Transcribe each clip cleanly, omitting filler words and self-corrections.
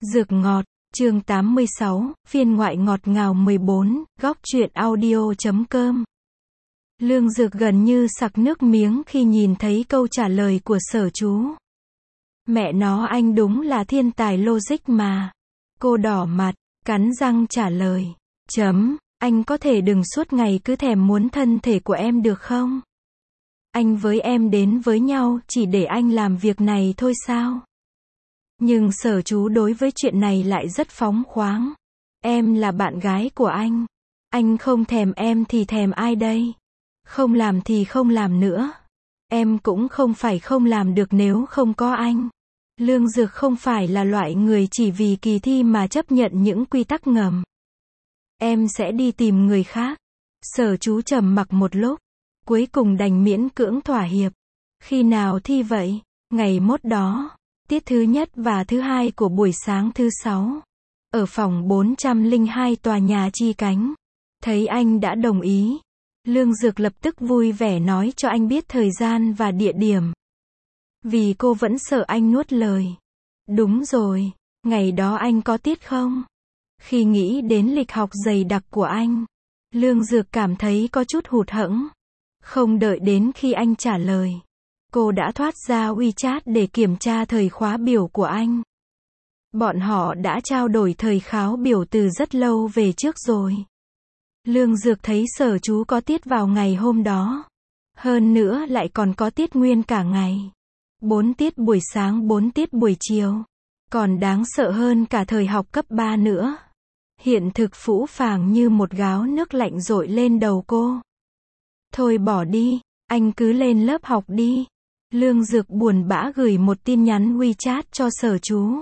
Dược ngọt, chương 86, phiên ngoại ngọt ngào 14, góc truyện audio.com. Lương Dược gần như sặc nước miếng khi nhìn thấy câu trả lời của Sở Chú. Mẹ nó, anh đúng là thiên tài logic mà. Cô đỏ mặt, cắn răng trả lời. Anh có thể đừng suốt ngày cứ thèm muốn thân thể của em được không? Anh với em đến với nhau chỉ để anh làm việc này thôi sao? Nhưng Sở Chú đối với chuyện này lại rất phóng khoáng. Em là bạn gái của anh không thèm em thì thèm ai đây? Không làm thì không làm nữa. Em cũng không phải không làm được nếu không có anh. Lương Dược không phải là loại người chỉ vì kỳ thi mà chấp nhận những quy tắc ngầm. Em sẽ đi tìm người khác. Sở Chú trầm mặc một lúc, cuối cùng đành miễn cưỡng thỏa hiệp. Khi nào thi vậy? Ngày mốt đó. Tiết thứ nhất và thứ hai của buổi sáng thứ 6. Ở phòng 402 tòa nhà Chi Cánh. Thấy anh đã đồng ý, Lương Dược lập tức vui vẻ nói cho anh biết thời gian và địa điểm. Vì cô vẫn sợ anh nuốt lời. Đúng rồi, ngày đó anh có tiết không? Khi nghĩ đến lịch học dày đặc của anh, Lương Dược cảm thấy có chút hụt hẫng. Không đợi đến khi anh trả lời, cô đã thoát ra WeChat để kiểm tra thời khóa biểu của anh. Bọn họ đã trao đổi thời khóa biểu từ rất lâu về trước rồi. Lương Dược thấy Sở Chú có tiết vào ngày hôm đó. Hơn nữa lại còn có tiết nguyên cả ngày. 4 tiết buổi sáng 4 tiết buổi chiều. Còn đáng sợ hơn cả thời học cấp 3 nữa. Hiện thực phũ phàng như một gáo nước lạnh dội lên đầu cô. Thôi bỏ đi, anh cứ lên lớp học đi. Lương Dược buồn bã gửi một tin nhắn WeChat cho Sở Chú.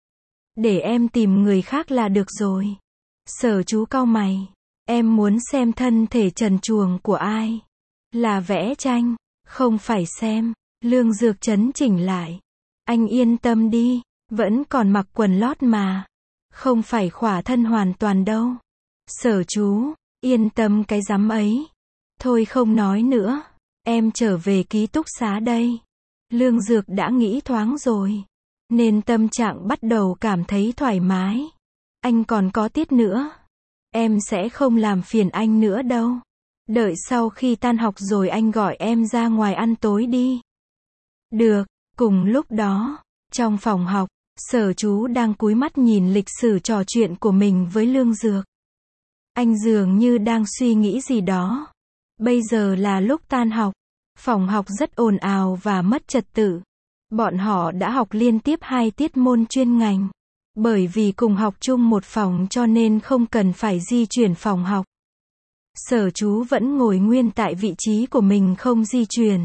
Để em tìm người khác là được rồi. Sở Chú cau mày. Em muốn xem thân thể trần truồng của ai? Là vẽ tranh, không phải xem. Lương Dược chấn chỉnh lại. Anh yên tâm đi, vẫn còn mặc quần lót mà. Không phải khỏa thân hoàn toàn đâu. Sở Chú, yên tâm cái rắm ấy. Thôi không nói nữa, em trở về ký túc xá đây. Lương Dược đã nghĩ thoáng rồi, nên tâm trạng bắt đầu cảm thấy thoải mái. Anh còn có tiết nữa. Em sẽ không làm phiền anh nữa đâu. Đợi sau khi tan học rồi anh gọi em ra ngoài ăn tối đi. Được. Cùng lúc đó, trong phòng học, Sở Chú đang cúi mắt nhìn lịch sử trò chuyện của mình với Lương Dược. Anh dường như đang suy nghĩ gì đó. Bây giờ là lúc tan học. Phòng học rất ồn ào và mất trật tự. Bọn họ đã học liên tiếp 2 tiết môn chuyên ngành. Bởi vì cùng học chung một phòng cho nên không cần phải di chuyển phòng học. Sở Chú vẫn ngồi nguyên tại vị trí của mình không di chuyển.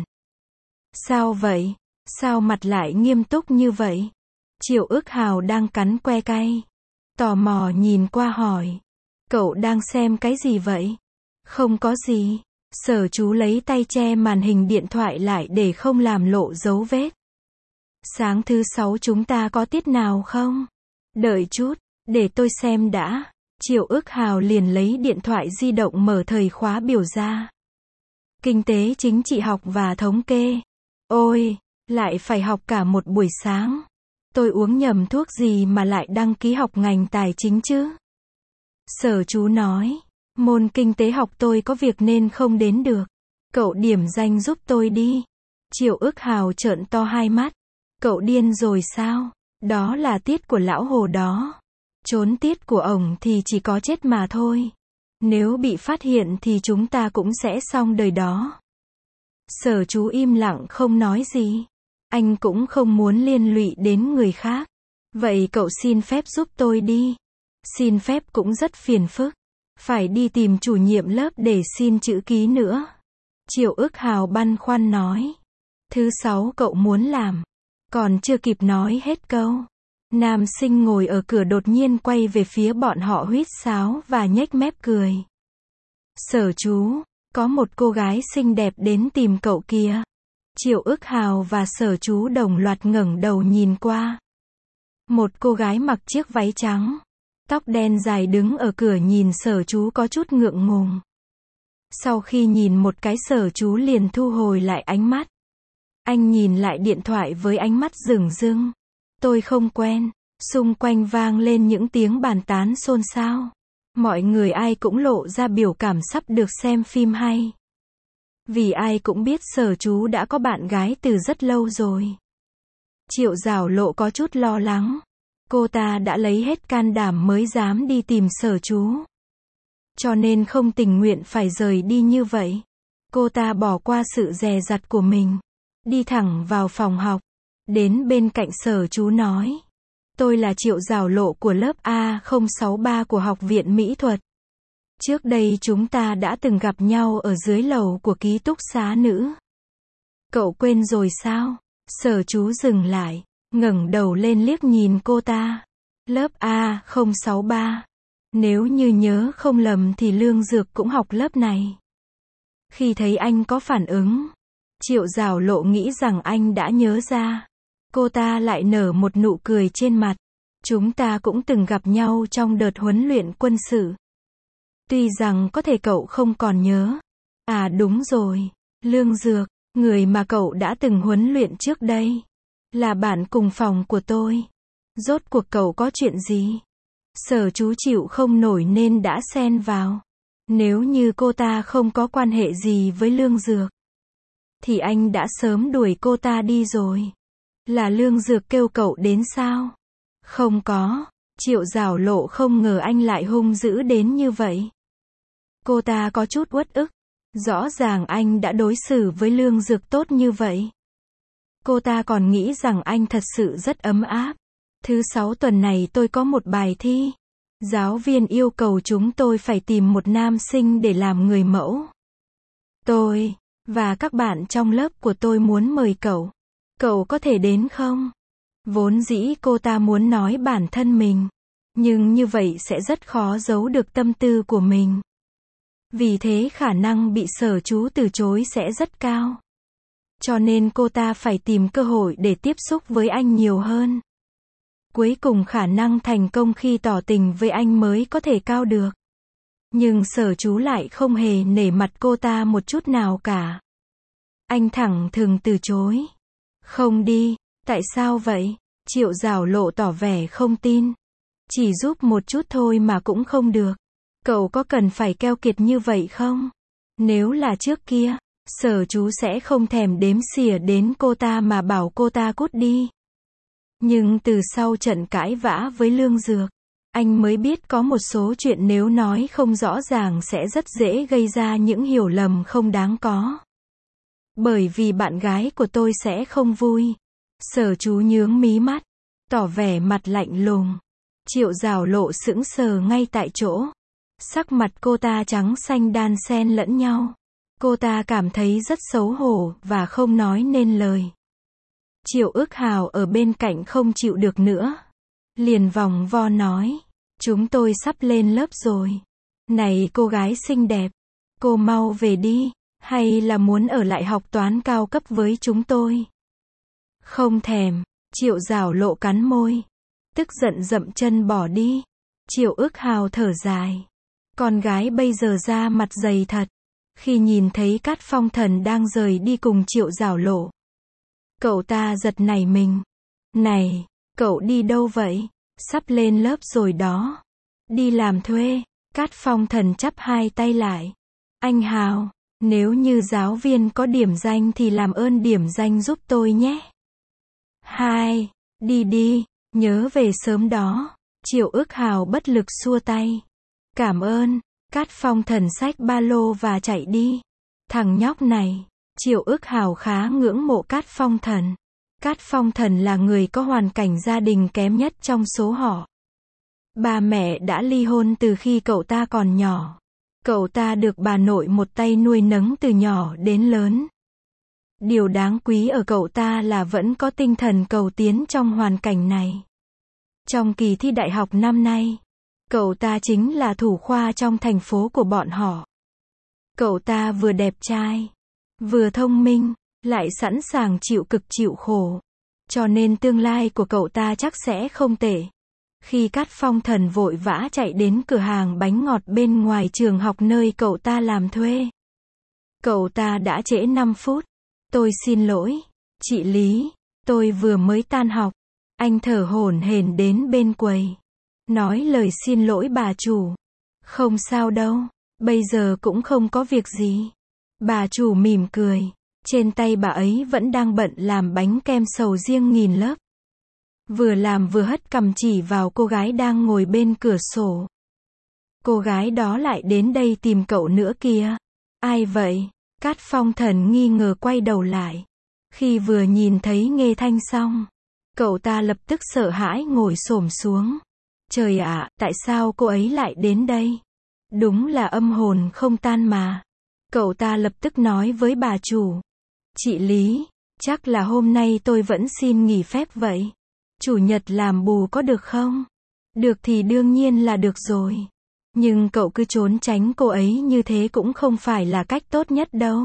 Sao vậy? Sao mặt lại nghiêm túc như vậy? Triệu Ước Hào đang cắn que cay. Tò mò nhìn qua hỏi. Cậu đang xem cái gì vậy? Không có gì. Sở Chú lấy tay che màn hình điện thoại lại để không làm lộ dấu vết. Sáng thứ 6 chúng ta có tiết nào không? Đợi chút, để tôi xem đã. Triệu Ước Hào liền lấy điện thoại di động mở thời khóa biểu ra. Kinh tế chính trị học và thống kê. Ôi, lại phải học cả một buổi sáng. Tôi uống nhầm thuốc gì mà lại đăng ký học ngành tài chính chứ? Sở Chú nói, môn kinh tế học tôi có việc nên không đến được. Cậu điểm danh giúp tôi đi. Triệu Ước Hào trợn to hai mắt. Cậu điên rồi sao? Đó là tiết của lão Hồ đó. Trốn tiết của ổng thì chỉ có chết mà thôi. Nếu bị phát hiện thì chúng ta cũng sẽ xong đời đó. Sở Chú im lặng không nói gì. Anh cũng không muốn liên lụy đến người khác. Vậy cậu xin phép giúp tôi đi. Xin phép cũng rất phiền phức. Phải đi tìm chủ nhiệm lớp để xin chữ ký nữa. Triệu Ước Hào băn khoăn nói. Thứ 6 cậu muốn làm. Còn chưa kịp nói hết câu. Nam sinh ngồi ở cửa đột nhiên quay về phía bọn họ huýt sáo và nhếch mép cười. Sở Chú, có một cô gái xinh đẹp đến tìm cậu kìa. Triệu Ước Hào và Sở Chú đồng loạt ngẩng đầu nhìn qua. Một cô gái mặc chiếc váy trắng, tóc đen dài đứng ở cửa nhìn Sở Chú có chút ngượng ngùng. Sau khi nhìn một cái Sở Chú liền thu hồi lại ánh mắt. Anh nhìn lại điện thoại với ánh mắt dửng dưng. Tôi không quen. Xung quanh vang lên những tiếng bàn tán xôn xao. Mọi người ai cũng lộ ra biểu cảm sắp được xem phim hay. Vì ai cũng biết Sở Chú đã có bạn gái từ rất lâu rồi. Triệu Giảo Lộ có chút lo lắng. Cô ta đã lấy hết can đảm mới dám đi tìm Sở Chú. Cho nên không tình nguyện phải rời đi như vậy. Cô ta bỏ qua sự dè dặt của mình. Đi thẳng vào phòng học. Đến bên cạnh Sở Chú nói. Tôi là Triệu Giảo Lộ của lớp A063 của Học viện Mỹ thuật. Trước đây chúng ta đã từng gặp nhau ở dưới lầu của ký túc xá nữ. Cậu quên rồi sao? Sở Chú dừng lại, ngẩng đầu lên liếc nhìn cô ta. Lớp A063. Nếu như nhớ không lầm thì Lương Dược cũng học lớp này. Khi thấy anh có phản ứng, Triệu Giảo Lộ nghĩ rằng anh đã nhớ ra. Cô ta lại nở một nụ cười trên mặt. Chúng ta cũng từng gặp nhau trong đợt huấn luyện quân sự. Tuy rằng có thể cậu không còn nhớ. À đúng rồi, Lương Dược, người mà cậu đã từng huấn luyện trước đây. Là bạn cùng phòng của tôi. Rốt cuộc cậu có chuyện gì? Sở Chú chịu không nổi nên đã xen vào. Nếu như cô ta không có quan hệ gì với Lương Dược, thì anh đã sớm đuổi cô ta đi rồi. Là Lương Dược kêu cậu đến sao? Không có. Triệu Giảo Lộ không ngờ anh lại hung dữ đến như vậy. Cô ta có chút uất ức. Rõ ràng anh đã đối xử với Lương Dược tốt như vậy. Cô ta còn nghĩ rằng anh thật sự rất ấm áp. Thứ 6 tuần này tôi có một bài thi. Giáo viên yêu cầu chúng tôi phải tìm một nam sinh để làm người mẫu. Tôi và các bạn trong lớp của tôi muốn mời cậu. Cậu có thể đến không? Vốn dĩ cô ta muốn nói bản thân mình. Nhưng như vậy sẽ rất khó giấu được tâm tư của mình. Vì thế khả năng bị Sở Chú từ chối sẽ rất cao. Cho nên cô ta phải tìm cơ hội để tiếp xúc với anh nhiều hơn. Cuối cùng khả năng thành công khi tỏ tình với anh mới có thể cao được. Nhưng Sở Chú lại không hề nể mặt cô ta một chút nào cả. Anh thẳng thừng từ chối. Không đi. Tại sao vậy? Triệu Giảo Lộ tỏ vẻ không tin. Chỉ giúp một chút thôi mà cũng không được. Cậu có cần phải keo kiệt như vậy không? Nếu là trước kia, Sở Chú sẽ không thèm đếm xỉa đến cô ta mà bảo cô ta cút đi. Nhưng từ sau trận cãi vã với Lương Dược, anh mới biết có một số chuyện nếu nói không rõ ràng sẽ rất dễ gây ra những hiểu lầm không đáng có. Bởi vì bạn gái của tôi sẽ không vui. Sở Chú nhướng mí mắt, tỏ vẻ mặt lạnh lùng. Triệu Giảo Lộ sững sờ ngay tại chỗ. Sắc mặt cô ta trắng xanh đan xen lẫn nhau. Cô ta cảm thấy rất xấu hổ và không nói nên lời. Triệu Ước Hào ở bên cạnh không chịu được nữa. Liền vòng vo nói. Chúng tôi sắp lên lớp rồi. Này cô gái xinh đẹp. Cô mau về đi. Hay là muốn ở lại học toán cao cấp với chúng tôi? Không thèm. Triệu Giảo Lộ cắn môi. Tức giận dậm chân bỏ đi. Triệu Ước Hào thở dài. Con gái bây giờ ra mặt dày thật. Khi nhìn thấy Cát Phong Thần đang rời đi cùng Triệu Giảo Lộ, cậu ta giật nảy mình. Này, cậu đi đâu vậy? Sắp lên lớp rồi đó. Đi làm thuê. Cát Phong Thần chắp hai tay lại. Anh Hào, nếu như giáo viên có điểm danh thì làm ơn điểm danh giúp tôi nhé. Hai, đi đi, nhớ về sớm đó. Triệu Ước Hào bất lực xua tay. Cảm ơn. Cát Phong Thần xách ba lô và chạy đi. Thằng nhóc này. Triệu Ước Hào khá ngưỡng mộ Cát Phong Thần. Cát Phong Thần là người có hoàn cảnh gia đình kém nhất trong số họ. Ba mẹ đã ly hôn từ khi cậu ta còn nhỏ. Cậu ta được bà nội một tay nuôi nấng từ nhỏ đến lớn. Điều đáng quý ở cậu ta là vẫn có tinh thần cầu tiến trong hoàn cảnh này. Trong kỳ thi đại học năm nay, cậu ta chính là thủ khoa trong thành phố của bọn họ. Cậu ta vừa đẹp trai, vừa thông minh, lại sẵn sàng chịu cực chịu khổ. Cho nên tương lai của cậu ta chắc sẽ không tệ. Khi Cát Phong Thần vội vã chạy đến cửa hàng bánh ngọt bên ngoài trường học nơi cậu ta làm thuê, cậu ta đã trễ 5 phút. Tôi xin lỗi, chị Lý, tôi vừa mới tan học. Anh thở hổn hển đến bên quầy. Nói lời xin lỗi bà chủ. Không sao đâu, bây giờ cũng không có việc gì. Bà chủ mỉm cười. Trên tay bà ấy vẫn đang bận làm bánh kem sầu riêng nghìn lớp. Vừa làm vừa hất cằm chỉ vào cô gái đang ngồi bên cửa sổ. Cô gái đó lại đến đây tìm cậu nữa kìa. Ai vậy? Cát Phong Thần nghi ngờ quay đầu lại. Khi vừa nhìn thấy Nghê Thanh Song, cậu ta lập tức sợ hãi ngồi xổm xuống. Trời ạ, tại sao cô ấy lại đến đây? Đúng là âm hồn không tan mà. Cậu ta lập tức nói với bà chủ. Chị Lý, chắc là hôm nay tôi vẫn xin nghỉ phép vậy. Chủ nhật làm bù có được không? Được thì đương nhiên là được rồi. Nhưng cậu cứ trốn tránh cô ấy như thế cũng không phải là cách tốt nhất đâu.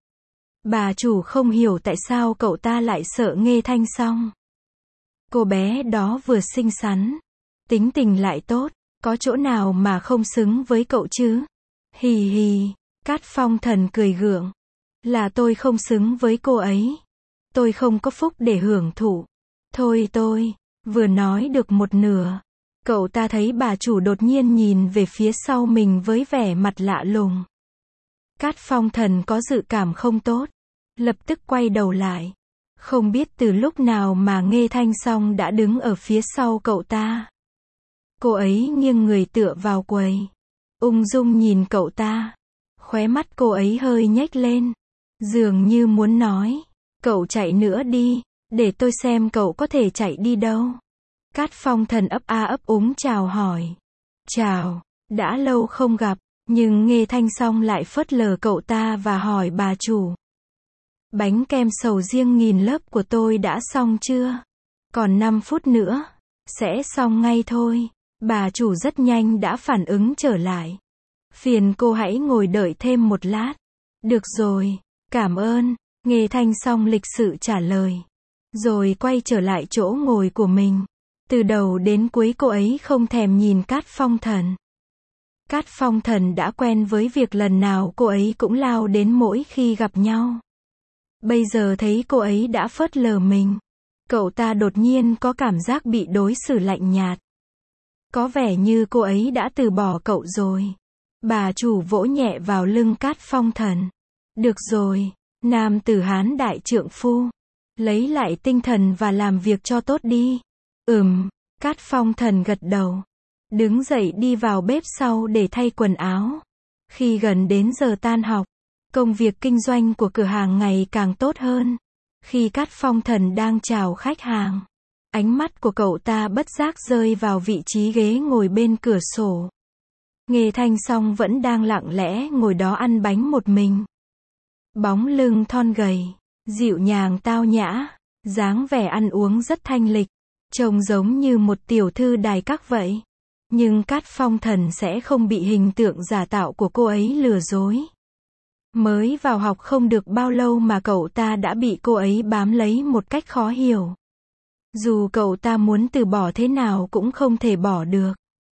Bà chủ không hiểu tại sao cậu ta lại sợ Nghê Thanh Song. Cô bé đó vừa xinh xắn, tính tình lại tốt, có chỗ nào mà không xứng với cậu chứ? Hì hì, Cát Phong Thần cười gượng. Là tôi không xứng với cô ấy. Tôi không có phúc để hưởng thụ. Thôi tôi, vừa nói được một nửa. Cậu ta thấy bà chủ đột nhiên nhìn về phía sau mình với vẻ mặt lạ lùng. Cát Phong Thần có dự cảm không tốt. Lập tức quay đầu lại. Không biết từ lúc nào mà Nghê Thanh Song đã đứng ở phía sau cậu ta. Cô ấy nghiêng người tựa vào quầy. Ung dung nhìn cậu ta. Khóe mắt cô ấy hơi nhếch lên. Dường như muốn nói. Cậu chạy nữa đi. Để tôi xem cậu có thể chạy đi đâu. Cát Phong Thần ấp a ấp úng chào hỏi. Chào, đã lâu không gặp. Nhưng Nghê Thanh Song lại phớt lờ cậu ta và hỏi bà chủ. Bánh kem sầu riêng nghìn lớp của tôi đã xong chưa? Còn 5 phút nữa. Sẽ xong ngay thôi. Bà chủ rất nhanh đã phản ứng trở lại. Phiền cô hãy ngồi đợi thêm một lát. Được rồi, cảm ơn. Nghê Thanh Song lịch sự trả lời. Rồi quay trở lại chỗ ngồi của mình. Từ đầu đến cuối cô ấy không thèm nhìn Cát Phong Thần. Cát Phong Thần đã quen với việc lần nào cô ấy cũng lao đến mỗi khi gặp nhau. Bây giờ thấy cô ấy đã phớt lờ mình. Cậu ta đột nhiên có cảm giác bị đối xử lạnh nhạt. Có vẻ như cô ấy đã từ bỏ cậu rồi. Bà chủ vỗ nhẹ vào lưng Cát Phong Thần. Được rồi, nam tử Hán đại trượng phu. Lấy lại tinh thần và làm việc cho tốt đi. Cát Phong Thần gật đầu. Đứng dậy đi vào bếp sau để thay quần áo. Khi gần đến giờ tan học, công việc kinh doanh của cửa hàng ngày càng tốt hơn. Khi Cát Phong Thần đang chào khách hàng, ánh mắt của cậu ta bất giác rơi vào vị trí ghế ngồi bên cửa sổ. Nghê Thanh Song vẫn đang lặng lẽ ngồi đó ăn bánh một mình. Bóng lưng thon gầy, dịu nhàng tao nhã, dáng vẻ ăn uống rất thanh lịch, trông giống như một tiểu thư đài các vậy. Nhưng Cát Phong Thần sẽ không bị hình tượng giả tạo của cô ấy lừa dối. Mới vào học không được bao lâu mà cậu ta đã bị cô ấy bám lấy một cách khó hiểu. Dù cậu ta muốn từ bỏ thế nào cũng không thể bỏ được.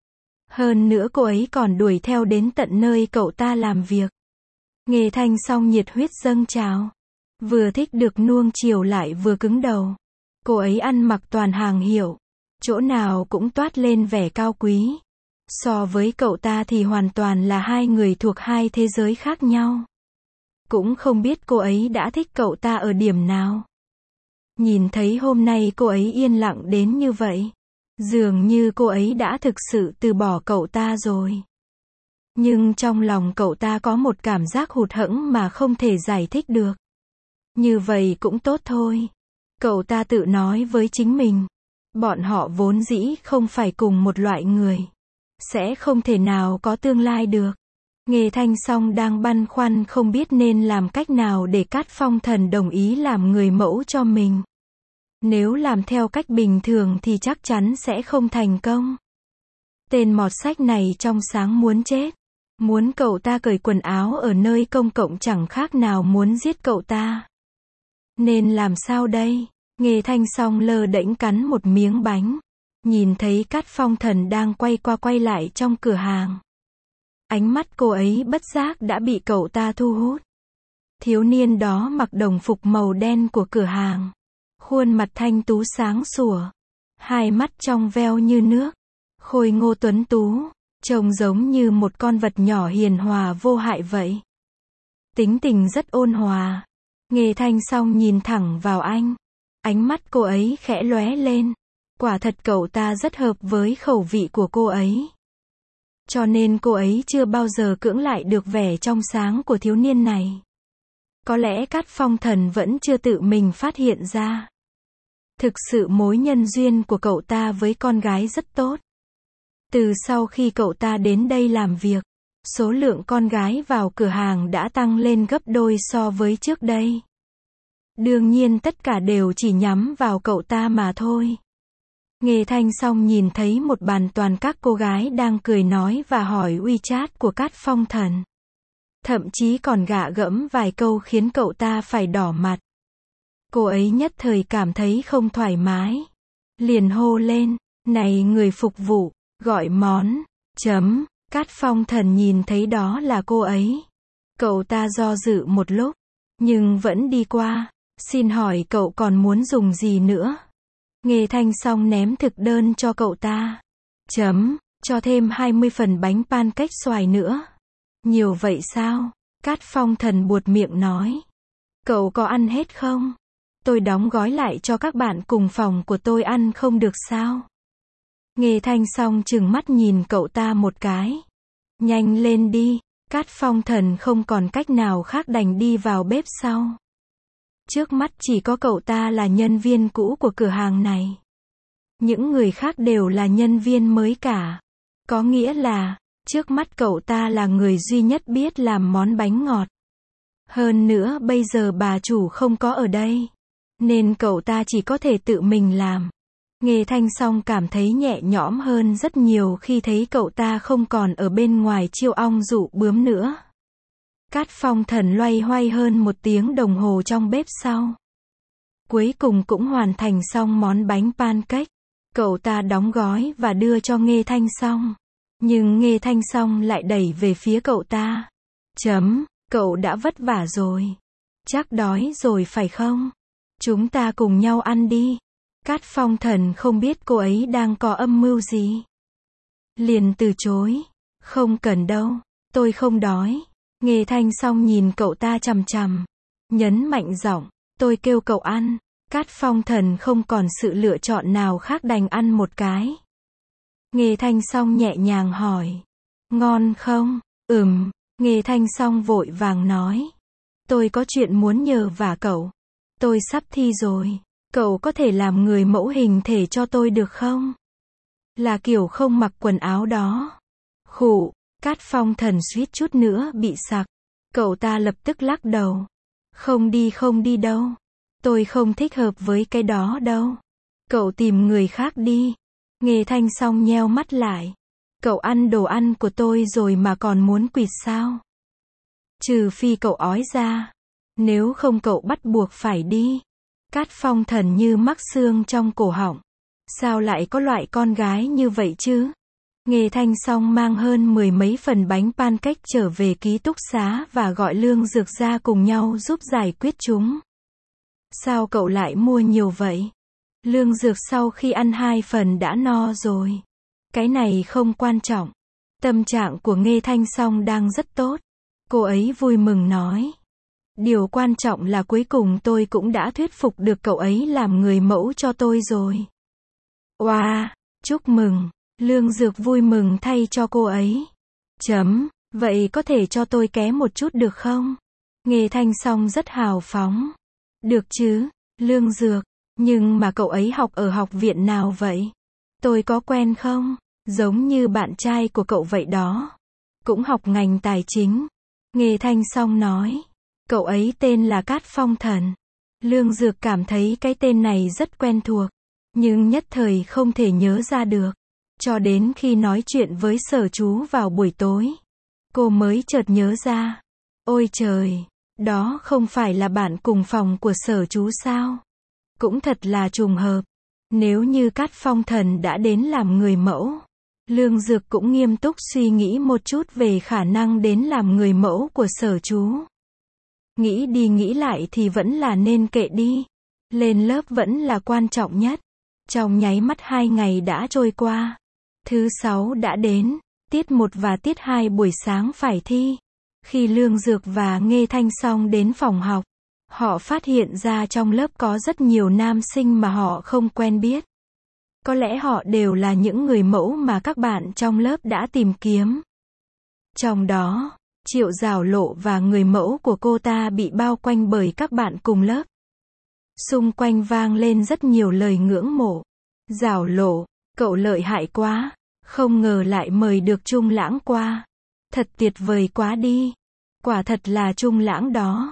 Hơn nữa cô ấy còn đuổi theo đến tận nơi cậu ta làm việc. Nghê Thanh Song nhiệt huyết dâng trào. Vừa thích được nuông chiều lại vừa cứng đầu. Cô ấy ăn mặc toàn hàng hiệu. Chỗ nào cũng toát lên vẻ cao quý. So với cậu ta thì hoàn toàn là hai người thuộc hai thế giới khác nhau. Cũng không biết cô ấy đã thích cậu ta ở điểm nào. Nhìn thấy hôm nay cô ấy yên lặng đến như vậy. Dường như cô ấy đã thực sự từ bỏ cậu ta rồi. Nhưng trong lòng cậu ta có một cảm giác hụt hẫng mà không thể giải thích được. Như vậy cũng tốt thôi. Cậu ta tự nói với chính mình. Bọn họ vốn dĩ không phải cùng một loại người. Sẽ không thể nào có tương lai được. Nghê Thanh Song đang băn khoăn không biết nên làm cách nào để Cát Phong Thần đồng ý làm người mẫu cho mình. Nếu làm theo cách bình thường thì chắc chắn sẽ không thành công. Tên mọt sách này trong sáng muốn chết. Muốn cậu ta cởi quần áo ở nơi công cộng chẳng khác nào muốn giết cậu ta. Nên làm sao đây? Nghê Thanh Song lơ đễnh cắn một miếng bánh. Nhìn thấy Cát Phong Thần đang quay qua quay lại trong cửa hàng. Ánh mắt cô ấy bất giác đã bị cậu ta thu hút. Thiếu niên đó mặc đồng phục màu đen của cửa hàng. Khuôn mặt thanh tú sáng sủa. Hai mắt trong veo như nước, khôi ngô tuấn tú, trông giống như một con vật nhỏ hiền hòa vô hại vậy. Tính tình rất ôn hòa. Nghê Thanh Song nhìn thẳng vào anh. Ánh mắt cô ấy khẽ lóe lên. Quả thật cậu ta rất hợp với khẩu vị của cô ấy. Cho nên cô ấy chưa bao giờ cưỡng lại được vẻ trong sáng của thiếu niên này. Có lẽ Cát Phong Thần vẫn chưa tự mình phát hiện ra. Thực sự mối nhân duyên của cậu ta với con gái rất tốt. Từ sau khi cậu ta đến đây làm việc, số lượng con gái vào cửa hàng đã tăng lên gấp đôi so với trước đây. Đương nhiên tất cả đều chỉ nhắm vào cậu ta mà thôi. Nghê Thanh Song nhìn thấy một bàn toàn các cô gái đang cười nói và hỏi WeChat của Cát Phong Thần. Thậm chí còn gạ gẫm vài câu khiến cậu ta phải đỏ mặt. Cô ấy nhất thời cảm thấy không thoải mái. Liền hô lên, này người phục vụ, gọi món, Cát Phong Thần nhìn thấy đó là cô ấy. Cậu ta do dự một lúc, nhưng vẫn đi qua, xin hỏi cậu còn muốn dùng gì nữa? Nghê Thanh Song ném thực đơn cho cậu ta. Cho thêm 20 phần bánh pancake xoài nữa. Nhiều vậy sao? Cát Phong Thần buột miệng nói. Cậu có ăn hết không? Tôi đóng gói lại cho các bạn cùng phòng của tôi ăn không được sao? Nghê Thanh Song trừng mắt nhìn cậu ta một cái. Nhanh lên đi. Cát Phong Thần không còn cách nào khác đành đi vào bếp sau. Trước mắt chỉ có cậu ta là nhân viên cũ của cửa hàng này. Những người khác đều là nhân viên mới cả. Có nghĩa là, trước mắt cậu ta là người duy nhất biết làm món bánh ngọt. Hơn nữa bây giờ bà chủ không có ở đây. Nên cậu ta chỉ có thể tự mình làm. Nghê Thanh Song cảm thấy nhẹ nhõm hơn rất nhiều khi thấy cậu ta không còn ở bên ngoài chiêu ong dụ bướm nữa. Cát Phong Thần loay hoay hơn 1 tiếng đồng hồ trong bếp sau. Cuối cùng cũng hoàn thành xong món bánh pancake. Cậu ta đóng gói và đưa cho Nghê Thanh Song. Nhưng Nghê Thanh Song lại đẩy về phía cậu ta. Cậu đã vất vả rồi. Chắc đói rồi phải không? Chúng ta cùng nhau ăn đi. Cát Phong Thần không biết cô ấy đang có âm mưu gì. Liền từ chối. Không cần đâu. Tôi không đói. Nghê Thanh Song nhìn cậu ta chằm chằm. Nhấn mạnh giọng. Tôi kêu cậu ăn. Cát Phong Thần không còn sự lựa chọn nào khác đành ăn một cái. Nghê Thanh Song nhẹ nhàng hỏi. Ngon không? Nghê Thanh Song vội vàng nói. Tôi có chuyện muốn nhờ vả cậu. Tôi sắp thi rồi. Cậu có thể làm người mẫu hình thể cho tôi được không? Là kiểu không mặc quần áo đó. Khụ, Cát Phong Thần suýt chút nữa bị sặc. Cậu ta lập tức lắc đầu. Không đi đâu. Tôi không thích hợp với cái đó đâu. Cậu tìm người khác đi. Nghê Thanh Song nheo mắt lại. Cậu ăn đồ ăn của tôi rồi mà còn muốn quỵt sao? Trừ phi cậu ói ra. Nếu không cậu bắt buộc phải đi. Cát Phong Thần như mắc xương trong cổ họng. Sao lại có loại con gái như vậy chứ? Nghê Thanh Song mang hơn 10 mấy phần bánh pancake trở về ký túc xá và gọi Lương Dược ra cùng nhau giúp giải quyết chúng. Sao cậu lại mua nhiều vậy? Lương Dược sau khi ăn 2 phần đã no rồi. Cái này không quan trọng. Tâm trạng của Nghê Thanh Song đang rất tốt. Cô ấy vui mừng nói. Điều quan trọng là cuối cùng tôi cũng đã thuyết phục được cậu ấy làm người mẫu cho tôi rồi. Wow, chúc mừng. Lương Dược vui mừng thay cho cô ấy. Vậy có thể cho tôi ké một chút được không? Nghê Thanh Song rất hào phóng. Được chứ, Lương Dược. Nhưng mà cậu ấy học ở học viện nào vậy? Tôi có quen không? Giống như bạn trai của cậu vậy đó. Cũng học ngành tài chính. Nghê Thanh Song nói. Cậu ấy tên là Cát Phong Thần. Lương Dược cảm thấy cái tên này rất quen thuộc. Nhưng nhất thời không thể nhớ ra được. Cho đến khi nói chuyện với Sở Chú vào buổi tối. Cô mới chợt nhớ ra. Ôi trời, đó không phải là bạn cùng phòng của Sở Chú sao? Cũng thật là trùng hợp. Nếu như Cát Phong Thần đã đến làm người mẫu. Lương Dược cũng nghiêm túc suy nghĩ một chút về khả năng đến làm người mẫu của Sở Chú. Nghĩ đi nghĩ lại thì vẫn là nên kệ đi. Lên lớp vẫn là quan trọng nhất. Trong nháy mắt 2 ngày đã trôi qua. Thứ 6 đã đến, tiết 1 và tiết 2 buổi sáng phải thi. Khi Lương Dược và Nghê Thanh Song đến phòng học, họ phát hiện ra trong lớp có rất nhiều nam sinh mà họ không quen biết. Có lẽ họ đều là những người mẫu mà các bạn trong lớp đã tìm kiếm. Trong đó, Triệu Giảo Lộ và người mẫu của cô ta bị bao quanh bởi các bạn cùng lớp. Xung quanh vang lên rất nhiều lời ngưỡng mộ. Giảo Lộ, cậu lợi hại quá, không ngờ lại mời được Trung Lãng qua. Thật tuyệt vời quá đi. Quả thật là Trung Lãng đó.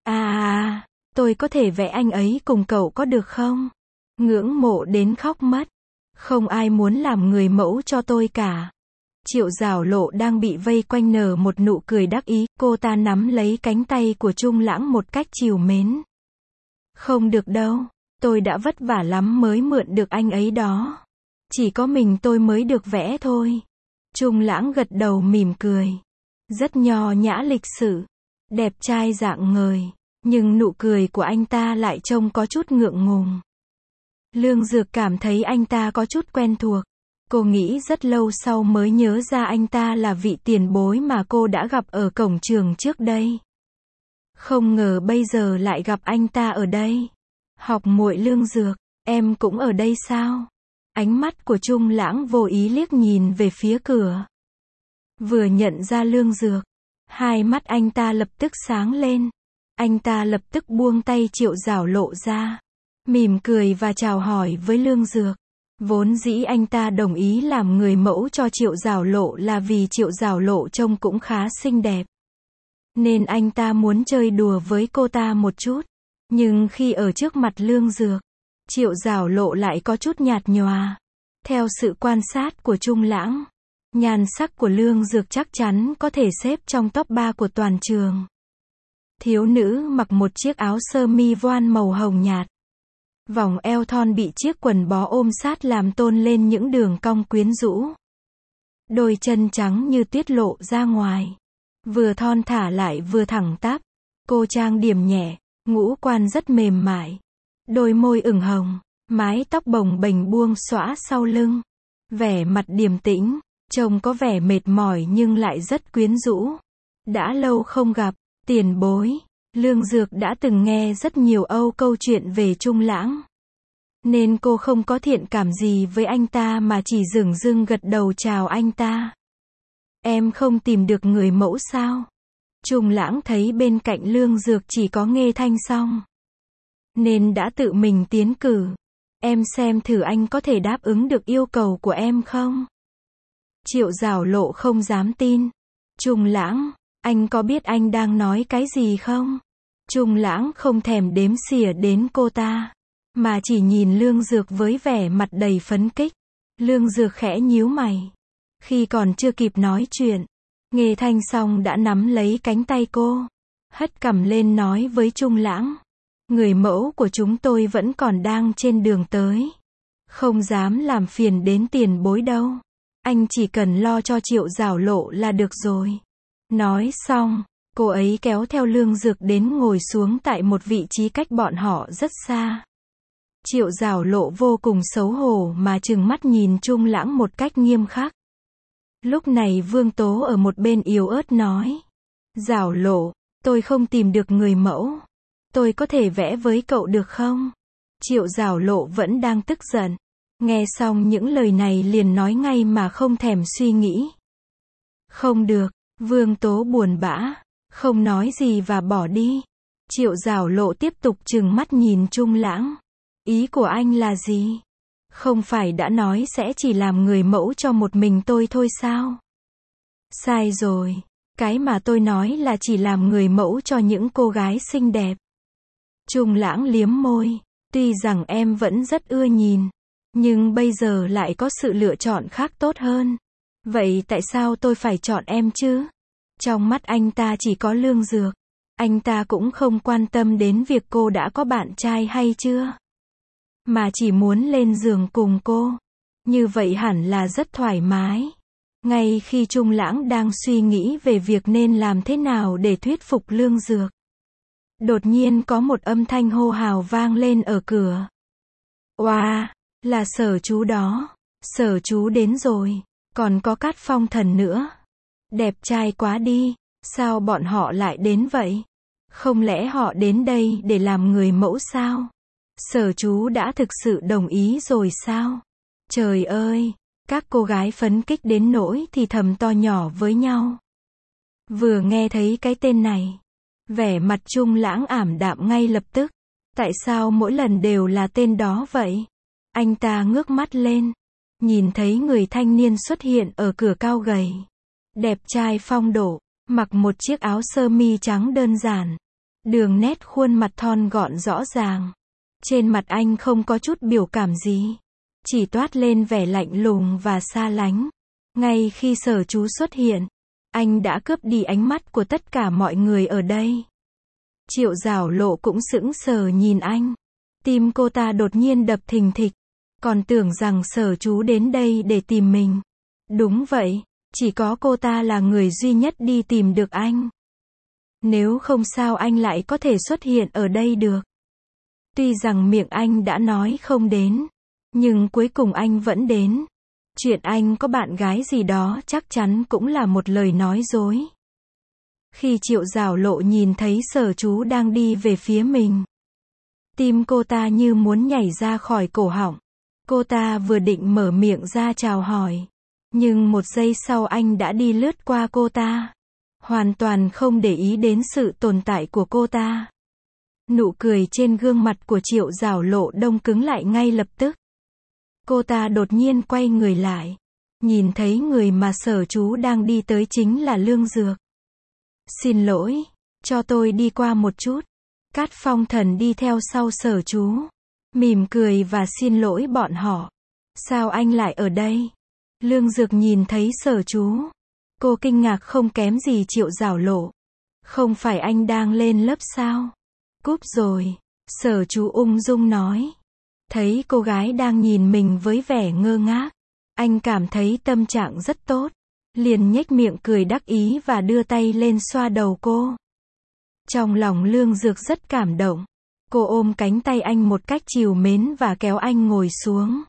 Tôi có thể vẽ anh ấy cùng cậu có được không? Ngưỡng mộ đến khóc mất. Không ai muốn làm người mẫu cho tôi cả. Triệu Giảo Lộ đang bị vây quanh nở một nụ cười đắc ý, cô ta nắm lấy cánh tay của Trung Lãng một cách trìu mến. Không được đâu, tôi đã vất vả lắm mới mượn được anh ấy đó. Chỉ có mình tôi mới được vẽ thôi. Trung Lãng gật đầu mỉm cười. Rất nho nhã lịch sự, đẹp trai rạng ngời, nhưng nụ cười của anh ta lại trông có chút ngượng ngùng. Lương Dược cảm thấy anh ta có chút quen thuộc. Cô nghĩ rất lâu sau mới nhớ ra anh ta là vị tiền bối mà cô đã gặp ở cổng trường trước đây. Không ngờ bây giờ lại gặp anh ta ở đây. Học muội Lương Dược, em cũng ở đây sao? Ánh mắt của Trung Lãng vô ý liếc nhìn về phía cửa. Vừa nhận ra Lương Dược, hai mắt anh ta lập tức sáng lên. Anh ta lập tức buông tay Triệu Giảo Lộ ra, mỉm cười và chào hỏi với Lương Dược. Vốn dĩ anh ta đồng ý làm người mẫu cho Triệu Giảo Lộ là vì Triệu Giảo Lộ trông cũng khá xinh đẹp. Nên anh ta muốn chơi đùa với cô ta một chút. Nhưng khi ở trước mặt Lương Dược, Triệu Giảo Lộ lại có chút nhạt nhòa. Theo sự quan sát của Trung Lãng, nhan sắc của Lương Dược chắc chắn có thể xếp trong top 3 của toàn trường. Thiếu nữ mặc một chiếc áo sơ mi voan màu hồng nhạt. Vòng eo thon bị chiếc quần bó ôm sát làm tôn lên những đường cong quyến rũ. Đôi chân trắng như tuyết lộ ra ngoài. Vừa thon thả lại vừa thẳng tắp. Cô trang điểm nhẹ, ngũ quan rất mềm mại. Đôi môi ửng hồng, mái tóc bồng bềnh buông xõa sau lưng. Vẻ mặt điềm tĩnh, trông có vẻ mệt mỏi nhưng lại rất quyến rũ. Đã lâu không gặp, tiền bối. Lương Dược đã từng nghe rất nhiều câu chuyện về Trung Lãng. Nên cô không có thiện cảm gì với anh ta mà chỉ dửng dưng gật đầu chào anh ta. Em không tìm được người mẫu sao? Trung Lãng thấy bên cạnh Lương Dược chỉ có Nghê Thanh Song, nên đã tự mình tiến cử. Em xem thử anh có thể đáp ứng được yêu cầu của em không? Triệu Giảo Lộ không dám tin. Trung Lãng, anh có biết anh đang nói cái gì không? Trung Lãng không thèm đếm xỉa đến cô ta, mà chỉ nhìn Lương Dược với vẻ mặt đầy phấn khích. Lương Dược khẽ nhíu mày. Khi còn chưa kịp nói chuyện, Nghê Thanh Song đã nắm lấy cánh tay cô, hất cằm lên nói với Trung Lãng. Người mẫu của chúng tôi vẫn còn đang trên đường tới. Không dám làm phiền đến tiền bối đâu. Anh chỉ cần lo cho Triệu Giảo Lộ là được rồi. Nói xong, cô ấy kéo theo Lương Dược đến ngồi xuống tại một vị trí cách bọn họ rất xa. Triệu Giảo Lộ vô cùng xấu hổ mà trừng mắt nhìn Trung Lãng một cách nghiêm khắc. Lúc này Vương Tố ở một bên yếu ớt nói. Giảo Lộ, tôi không tìm được người mẫu. Tôi có thể vẽ với cậu được không? Triệu Giảo Lộ vẫn đang tức giận. Nghe xong những lời này liền nói ngay mà không thèm suy nghĩ. Không được, Vương Tố buồn bã, không nói gì và bỏ đi. Triệu Giảo Lộ tiếp tục trừng mắt nhìn Trung Lãng. Ý của anh là gì? Không phải đã nói sẽ chỉ làm người mẫu cho một mình tôi thôi sao? Sai rồi. Cái mà tôi nói là chỉ làm người mẫu cho những cô gái xinh đẹp. Trung Lãng liếm môi. Tuy rằng em vẫn rất ưa nhìn, nhưng bây giờ lại có sự lựa chọn khác tốt hơn. Vậy tại sao tôi phải chọn em chứ? Trong mắt anh ta chỉ có Lương Dược. Anh ta cũng không quan tâm đến việc cô đã có bạn trai hay chưa, mà chỉ muốn lên giường cùng cô. Như vậy hẳn là rất thoải mái. Ngay khi Trung Lãng đang suy nghĩ về việc nên làm thế nào để thuyết phục Lương Dược, đột nhiên có một âm thanh hô hào vang lên ở cửa. Oa! Là Sở chú đó. Sở chú đến rồi. Còn có Cát Phong Thần nữa. Đẹp trai quá đi. Sao bọn họ lại đến vậy? Không lẽ họ đến đây để làm người mẫu sao? Sở chú đã thực sự đồng ý rồi sao? Trời ơi! Các cô gái phấn kích đến nỗi thì thầm to nhỏ với nhau. Vừa nghe thấy cái tên này, vẻ mặt Trung Lãng ảm đạm ngay lập tức. Tại sao mỗi lần đều là tên đó vậy? Anh ta ngước mắt lên, nhìn thấy người thanh niên xuất hiện ở cửa cao gầy, đẹp trai phong độ, mặc một chiếc áo sơ mi trắng đơn giản, đường nét khuôn mặt thon gọn rõ ràng. Trên mặt anh không có chút biểu cảm gì, chỉ toát lên vẻ lạnh lùng và xa lánh. Ngay khi Sở chú xuất hiện, anh đã cướp đi ánh mắt của tất cả mọi người ở đây. Triệu Giảo Lộ cũng sững sờ nhìn anh. Tim cô ta đột nhiên đập thình thịch. Còn tưởng rằng Sở chú đến đây để tìm mình. Đúng vậy, chỉ có cô ta là người duy nhất đi tìm được anh. Nếu không sao anh lại có thể xuất hiện ở đây được. Tuy rằng miệng anh đã nói không đến, nhưng cuối cùng anh vẫn đến. Chuyện anh có bạn gái gì đó chắc chắn cũng là một lời nói dối. Khi Triệu Giảo Lộ nhìn thấy Sở chú đang đi về phía mình, tim cô ta như muốn nhảy ra khỏi cổ họng. Cô ta vừa định mở miệng ra chào hỏi, nhưng một giây sau anh đã đi lướt qua cô ta, hoàn toàn không để ý đến sự tồn tại của cô ta. Nụ cười trên gương mặt của Triệu Giảo Lộ đông cứng lại ngay lập tức. Cô ta đột nhiên quay người lại, nhìn thấy người mà Sở chú đang đi tới chính là Lương Dược. Xin lỗi, cho tôi đi qua một chút. Cát Phong Thần đi theo sau Sở chú, mỉm cười và xin lỗi bọn họ. Sao anh lại ở đây? Lương Dược nhìn thấy Sở chú, cô kinh ngạc không kém gì Triệu Giảo Lộ. Không phải anh đang lên lớp sao? Cúp rồi, Sở chú ung dung nói. Thấy cô gái đang nhìn mình với vẻ ngơ ngác, anh cảm thấy tâm trạng rất tốt, liền nhếch miệng cười đắc ý và đưa tay lên xoa đầu cô. Trong lòng Lương Dược rất cảm động, cô ôm cánh tay anh một cách trìu mến và kéo anh ngồi xuống.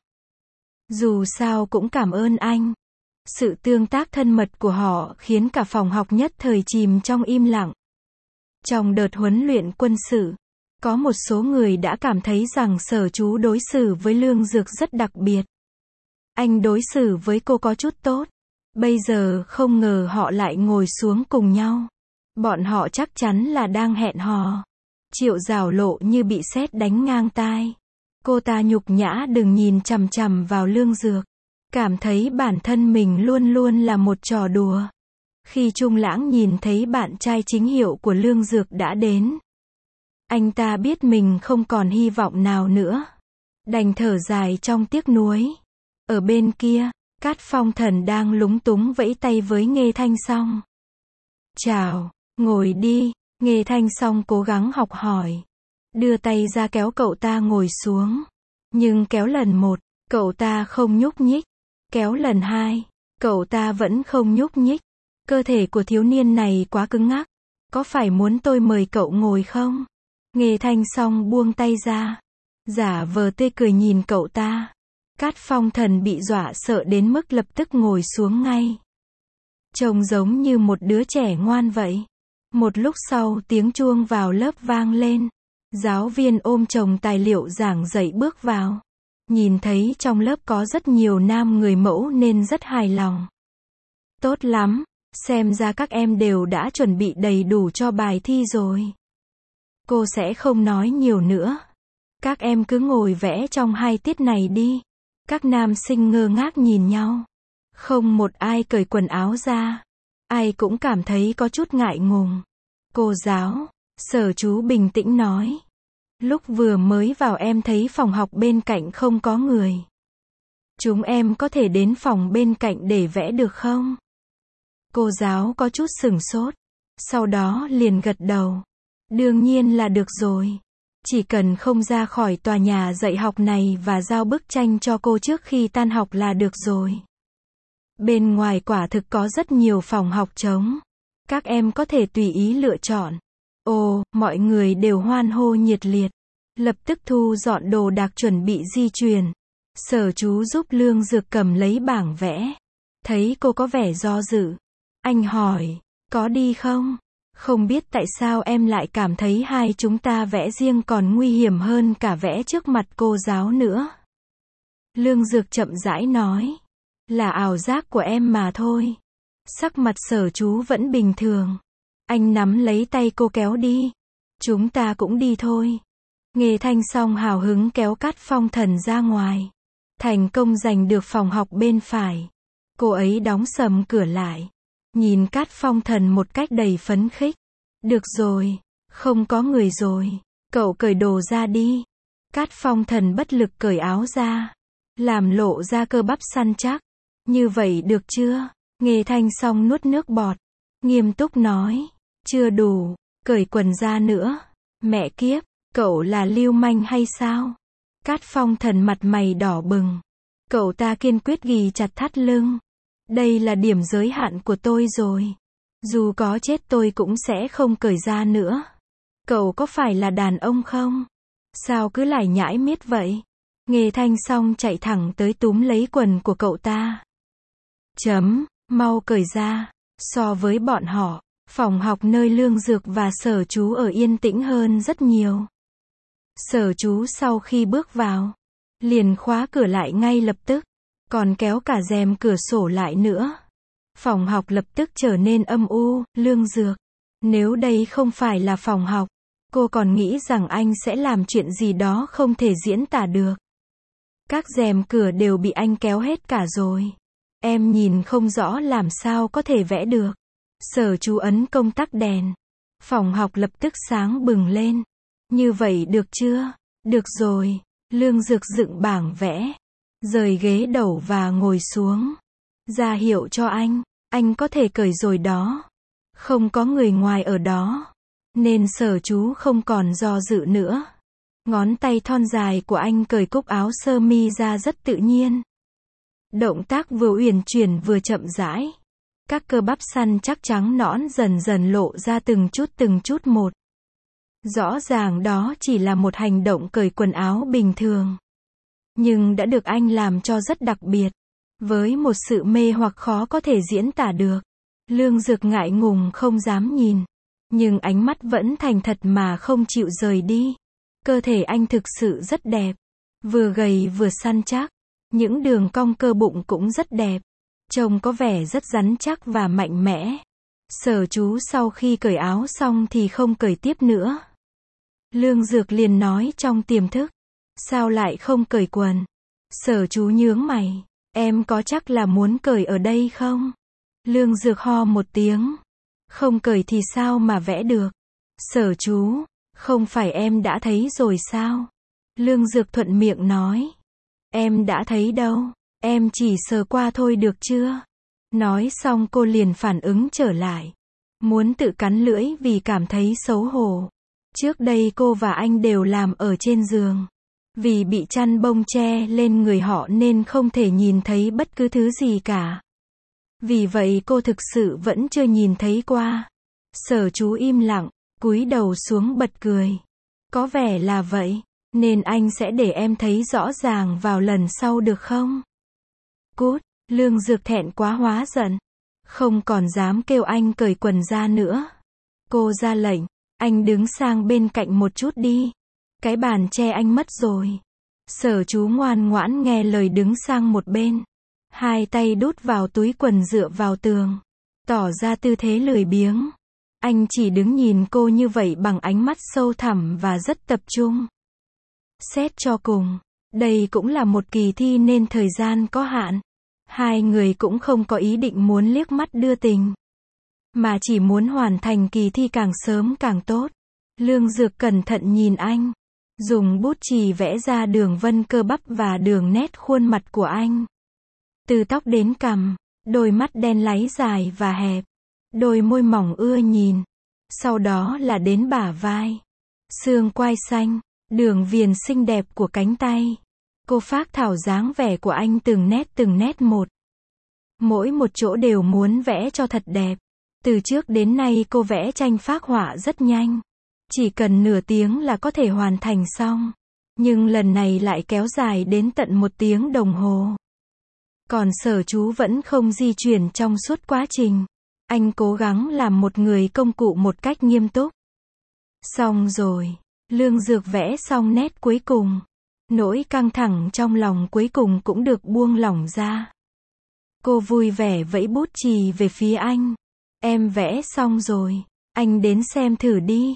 Dù sao cũng cảm ơn anh. Sự tương tác thân mật của họ khiến cả phòng học nhất thời chìm trong im lặng. Trong đợt huấn luyện quân sự, có một số người đã cảm thấy rằng Sở chú đối xử với Lương Dược rất đặc biệt. Anh đối xử với cô có chút tốt. Bây giờ không ngờ họ lại ngồi xuống cùng nhau. Bọn họ chắc chắn là đang hẹn hò. Triệu Giảo Lộ như bị sét đánh ngang tai. Cô ta nhục nhã đừng nhìn chằm chằm vào Lương Dược. Cảm thấy bản thân mình luôn luôn là một trò đùa. Khi Trung Lãng nhìn thấy bạn trai chính hiệu của Lương Dược đã đến, anh ta biết mình không còn hy vọng nào nữa. Đành thở dài trong tiếc nuối. Ở bên kia, Cát Phong Thần đang lúng túng vẫy tay với Nghê Thanh Song. Chào, ngồi đi. Nghê Thanh Song cố gắng học hỏi, đưa tay ra kéo cậu ta ngồi xuống. Nhưng kéo lần một, cậu ta không nhúc nhích. Kéo lần hai, cậu ta vẫn không nhúc nhích. Cơ thể của thiếu niên này quá cứng ngắc. Có phải muốn tôi mời cậu ngồi không? Nghê Thanh Song buông tay ra, giả vờ tươi cười nhìn cậu ta. Cát Phong Thần bị dọa sợ đến mức lập tức ngồi xuống ngay. Trông giống như một đứa trẻ ngoan vậy. Một lúc sau tiếng chuông vào lớp vang lên. Giáo viên ôm chồng tài liệu giảng dạy bước vào. Nhìn thấy trong lớp có rất nhiều nam người mẫu nên rất hài lòng. Tốt lắm, xem ra các em đều đã chuẩn bị đầy đủ cho bài thi rồi. Cô sẽ không nói nhiều nữa. Các em cứ ngồi vẽ trong 2 tiết này đi. Các nam sinh ngơ ngác nhìn nhau. Không một ai cởi quần áo ra. Ai cũng cảm thấy có chút ngại ngùng. Cô giáo, Sở chú bình tĩnh nói. Lúc vừa mới vào em thấy phòng học bên cạnh không có người. Chúng em có thể đến phòng bên cạnh để vẽ được không? Cô giáo có chút sửng sốt. Sau đó liền gật đầu. Đương nhiên là được rồi. Chỉ cần không ra khỏi tòa nhà dạy học này và giao bức tranh cho cô trước khi tan học là được rồi. Bên ngoài quả thực có rất nhiều phòng học trống. Các em có thể tùy ý lựa chọn. Ồ, mọi người đều hoan hô nhiệt liệt. Lập tức thu dọn đồ đạc chuẩn bị di chuyển. Sở Chú giúp Lương Dược cầm lấy bảng vẽ. Thấy cô có vẻ do dự. Anh hỏi, có đi không? Không biết tại sao em lại cảm thấy hai chúng ta vẽ riêng còn nguy hiểm hơn cả vẽ trước mặt cô giáo nữa. Lương Dược chậm rãi nói. Là ảo giác của em mà thôi. Sắc mặt Sở Chú vẫn bình thường. Anh nắm lấy tay cô kéo đi. Chúng ta cũng đi thôi. Nghề Thanh xong hào hứng kéo Cát Phong Thần ra ngoài. Thành công giành được phòng học bên phải. Cô ấy đóng sầm cửa lại. Nhìn Cát Phong Thần một cách đầy phấn khích. Được rồi, không có người rồi. Cậu cởi đồ ra đi. Cát Phong Thần bất lực cởi áo ra. Làm lộ ra cơ bắp săn chắc. Như vậy được chưa? Nghề Thanh xong nuốt nước bọt. Nghiêm túc nói. Chưa đủ, cởi quần ra nữa. Mẹ kiếp, cậu là lưu manh hay sao? Cát Phong Thần mặt mày đỏ bừng. Cậu ta kiên quyết ghì chặt thắt lưng. Đây là điểm giới hạn của tôi rồi. Dù có chết tôi cũng sẽ không cởi ra nữa. Cậu có phải là đàn ông không? Sao cứ lải nhải miết vậy? Nghề Thanh xong chạy thẳng tới túm lấy quần của cậu ta. Mau cởi ra. So với bọn họ, phòng học nơi Lương Dược và Sở Chú ở yên tĩnh hơn rất nhiều. Sở Chú sau khi bước vào, liền khóa cửa lại ngay lập tức, còn kéo cả rèm cửa sổ lại nữa. Phòng học lập tức trở nên âm u. Lương Dược, nếu đây không phải là phòng học, cô còn nghĩ rằng anh sẽ làm chuyện gì đó không thể diễn tả được. Các rèm cửa đều bị anh kéo hết cả rồi. Em nhìn không rõ làm sao có thể vẽ được. Sở Chú ấn công tắc đèn. Phòng học lập tức sáng bừng lên. Như vậy được chưa? Được rồi. Lương Dược dựng bảng vẽ. Rời ghế đầu và ngồi xuống. Ra hiệu cho anh có thể cởi rồi đó. Không có người ngoài ở đó. Nên Sở Chú không còn do dự nữa. Ngón tay thon dài của anh cởi cúc áo sơ mi ra rất tự nhiên. Động tác vừa uyển chuyển vừa chậm rãi. Các cơ bắp săn chắc trắng nõn dần dần lộ ra từng chút một. Rõ ràng đó chỉ là một hành động cởi quần áo bình thường. Nhưng đã được anh làm cho rất đặc biệt. Với một sự mê hoặc khó có thể diễn tả được. Lương Dược ngại ngùng không dám nhìn. Nhưng ánh mắt vẫn thành thật mà không chịu rời đi. Cơ thể anh thực sự rất đẹp. Vừa gầy vừa săn chắc. Những đường cong cơ bụng cũng rất đẹp. Trông có vẻ rất rắn chắc và mạnh mẽ. Sở Chú sau khi cởi áo xong thì không cởi tiếp nữa. Lương Dược liền nói trong tiềm thức. Sao lại không cởi quần? Sở Chú nhướng mày. Em có chắc là muốn cởi ở đây không? Lương Dược ho một tiếng. Không cởi thì sao mà vẽ được? Sở Chú, không phải em đã thấy rồi sao? Lương Dược thuận miệng nói. Em đã thấy đâu, em chỉ sờ qua thôi được chưa? Nói xong cô liền phản ứng trở lại. Muốn tự cắn lưỡi vì cảm thấy xấu hổ. Trước đây cô và anh đều làm ở trên giường. Vì bị chăn bông che lên người họ nên không thể nhìn thấy bất cứ thứ gì cả. Vì vậy cô thực sự vẫn chưa nhìn thấy qua. Sở Chú im lặng, cúi đầu xuống bật cười. Có vẻ là vậy, nên anh sẽ để em thấy rõ ràng vào lần sau được không? Cút, Lương Dược thẹn quá hóa giận. Không còn dám kêu anh cởi quần ra nữa. Cô ra lệnh, anh đứng sang bên cạnh một chút đi. Cái bàn che anh mất rồi. Sở Chú ngoan ngoãn nghe lời đứng sang một bên. Hai tay đút vào túi quần dựa vào tường. Tỏ ra tư thế lười biếng. Anh chỉ đứng nhìn cô như vậy bằng ánh mắt sâu thẳm và rất tập trung. Xét cho cùng, đây cũng là một kỳ thi nên thời gian có hạn. Hai người cũng không có ý định muốn liếc mắt đưa tình. Mà chỉ muốn hoàn thành kỳ thi càng sớm càng tốt. Lương Dược cẩn thận nhìn anh. Dùng bút chì vẽ ra đường vân cơ bắp và đường nét khuôn mặt của anh. Từ tóc đến cằm, đôi mắt đen láy dài và hẹp. Đôi môi mỏng ưa nhìn. Sau đó là đến bả vai. Xương quai xanh, đường viền xinh đẹp của cánh tay. Cô phác thảo dáng vẻ của anh từng nét một. Mỗi một chỗ đều muốn vẽ cho thật đẹp. Từ trước đến nay cô vẽ tranh phác họa rất nhanh. Chỉ cần nửa tiếng là có thể hoàn thành xong. Nhưng lần này lại kéo dài đến tận 1 tiếng đồng hồ. Còn Sở Chú vẫn không di chuyển trong suốt quá trình. Anh cố gắng làm một người công cụ một cách nghiêm túc. Xong rồi. Lương Dược vẽ xong nét cuối cùng. Nỗi căng thẳng trong lòng cuối cùng cũng được buông lỏng ra. Cô vui vẻ vẫy bút chì về phía anh. Em vẽ xong rồi. Anh đến xem thử đi.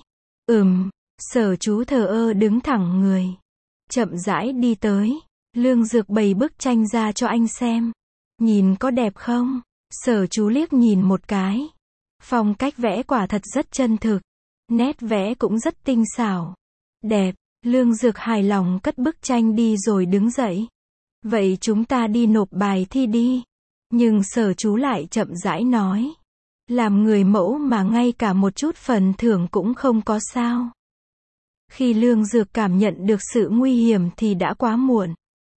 Sở Chú thờ ơ đứng thẳng người. Chậm rãi đi tới. Lương Dược bày bức tranh ra cho anh xem. Nhìn có đẹp không? Sở Chú liếc nhìn một cái. Phong cách vẽ quả thật rất chân thực. Nét vẽ cũng rất tinh xảo. Đẹp. Lương Dược hài lòng cất bức tranh đi rồi đứng dậy. Vậy chúng ta đi nộp bài thi đi. Nhưng Sở Chú lại chậm rãi nói. Làm người mẫu mà ngay cả một chút phần thưởng cũng không có sao. Khi Lương Dược cảm nhận được sự nguy hiểm thì đã quá muộn.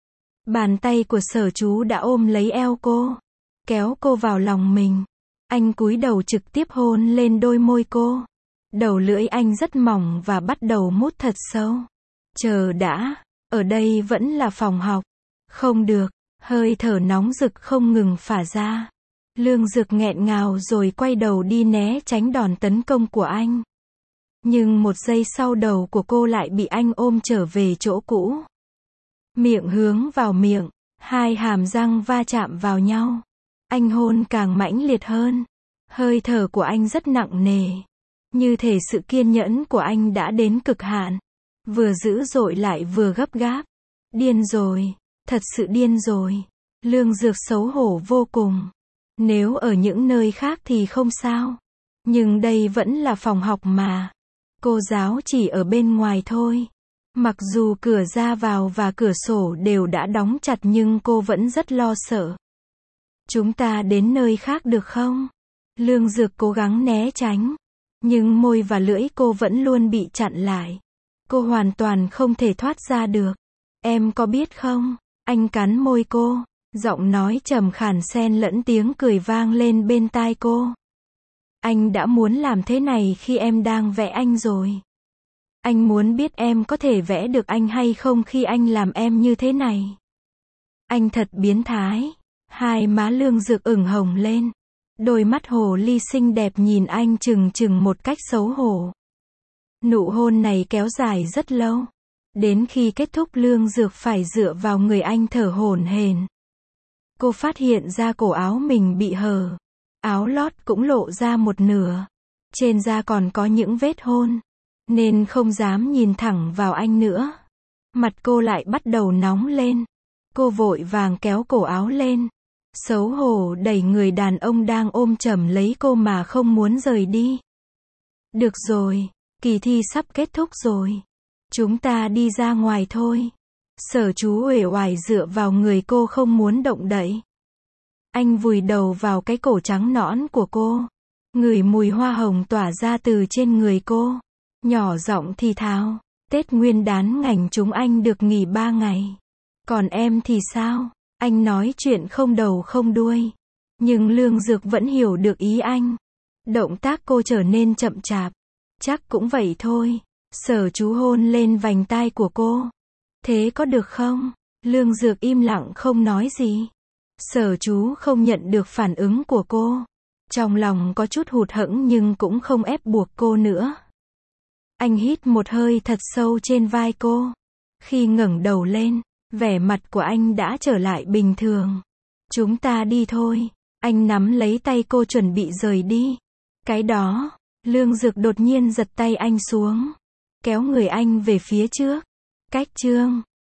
Bàn tay của Sở Chú đã ôm lấy eo cô. Kéo cô vào lòng mình. Anh cúi đầu trực tiếp hôn lên đôi môi cô. Đầu lưỡi anh rất mỏng và bắt đầu mút thật sâu. Chờ đã. Ở đây vẫn là phòng học. Không được. Hơi thở nóng rực không ngừng phả ra. Lương Dược nghẹn ngào rồi quay đầu đi né tránh đòn tấn công của anh. Nhưng 1 giây sau đầu của cô lại bị anh ôm trở về chỗ cũ. Miệng hướng vào miệng. 2 hàm răng va chạm vào nhau. Anh hôn càng mãnh liệt hơn. Hơi thở của anh rất nặng nề. Như thể sự kiên nhẫn của anh đã đến cực hạn. Vừa dữ dội lại vừa gấp gáp. Điên rồi. Thật sự điên rồi. Lương Dược xấu hổ vô cùng. Nếu ở những nơi khác thì không sao. Nhưng đây vẫn là phòng học mà. Cô giáo chỉ ở bên ngoài thôi. Mặc dù cửa ra vào và cửa sổ đều đã đóng chặt nhưng cô vẫn rất lo sợ. Chúng ta đến nơi khác được không? Lương Dược cố gắng né tránh. Nhưng môi và lưỡi cô vẫn luôn bị chặn lại. Cô hoàn toàn không thể thoát ra được. Em có biết không? Anh cắn môi cô. Giọng nói trầm khàn xen lẫn tiếng cười vang lên bên tai cô. Anh đã muốn làm thế này khi em đang vẽ anh rồi. Anh muốn biết em có thể vẽ được anh hay không khi anh làm em như thế này. Anh thật biến thái. 2 má Lương Dược ửng hồng lên. Đôi mắt hồ ly xinh đẹp nhìn anh trừng trừng một cách xấu hổ. Nụ hôn này kéo dài rất lâu. Đến khi kết thúc Lương Dược phải dựa vào người anh thở hổn hển. Cô phát hiện ra cổ áo mình bị hở. Áo lót cũng lộ ra một nửa. Trên da còn có những vết hôn. Nên không dám nhìn thẳng vào anh nữa. Mặt cô lại bắt đầu nóng lên. Cô vội vàng kéo cổ áo lên. Xấu hổ đẩy người đàn ông đang ôm chầm lấy cô mà không muốn rời đi. Được rồi, kỳ thi sắp kết thúc rồi. Chúng ta đi ra ngoài thôi. Sở Chú uể oải dựa vào người cô không muốn động đậy. Anh vùi đầu vào cái cổ trắng nõn của cô. Ngửi mùi hoa hồng tỏa ra từ trên người cô. Nhỏ giọng thì thào. Tết Nguyên Đán ngành chúng anh được nghỉ 3 ngày. Còn em thì sao? Anh nói chuyện không đầu không đuôi. Nhưng Lương Dược vẫn hiểu được ý anh. Động tác cô trở nên chậm chạp. Chắc cũng vậy thôi. Sở Chú hôn lên vành tai của cô. Thế có được không? Lương Dược im lặng không nói gì. Sở Chú không nhận được phản ứng của cô. Trong lòng có chút hụt hẫng nhưng cũng không ép buộc cô nữa. Anh hít một hơi thật sâu trên vai cô. Khi ngẩng đầu lên, vẻ mặt của anh đã trở lại bình thường. Chúng ta đi thôi. Anh nắm lấy tay cô chuẩn bị rời đi. Cái đó, Lương Dược đột nhiên giật tay anh xuống. Kéo người anh về phía trước. Cách chương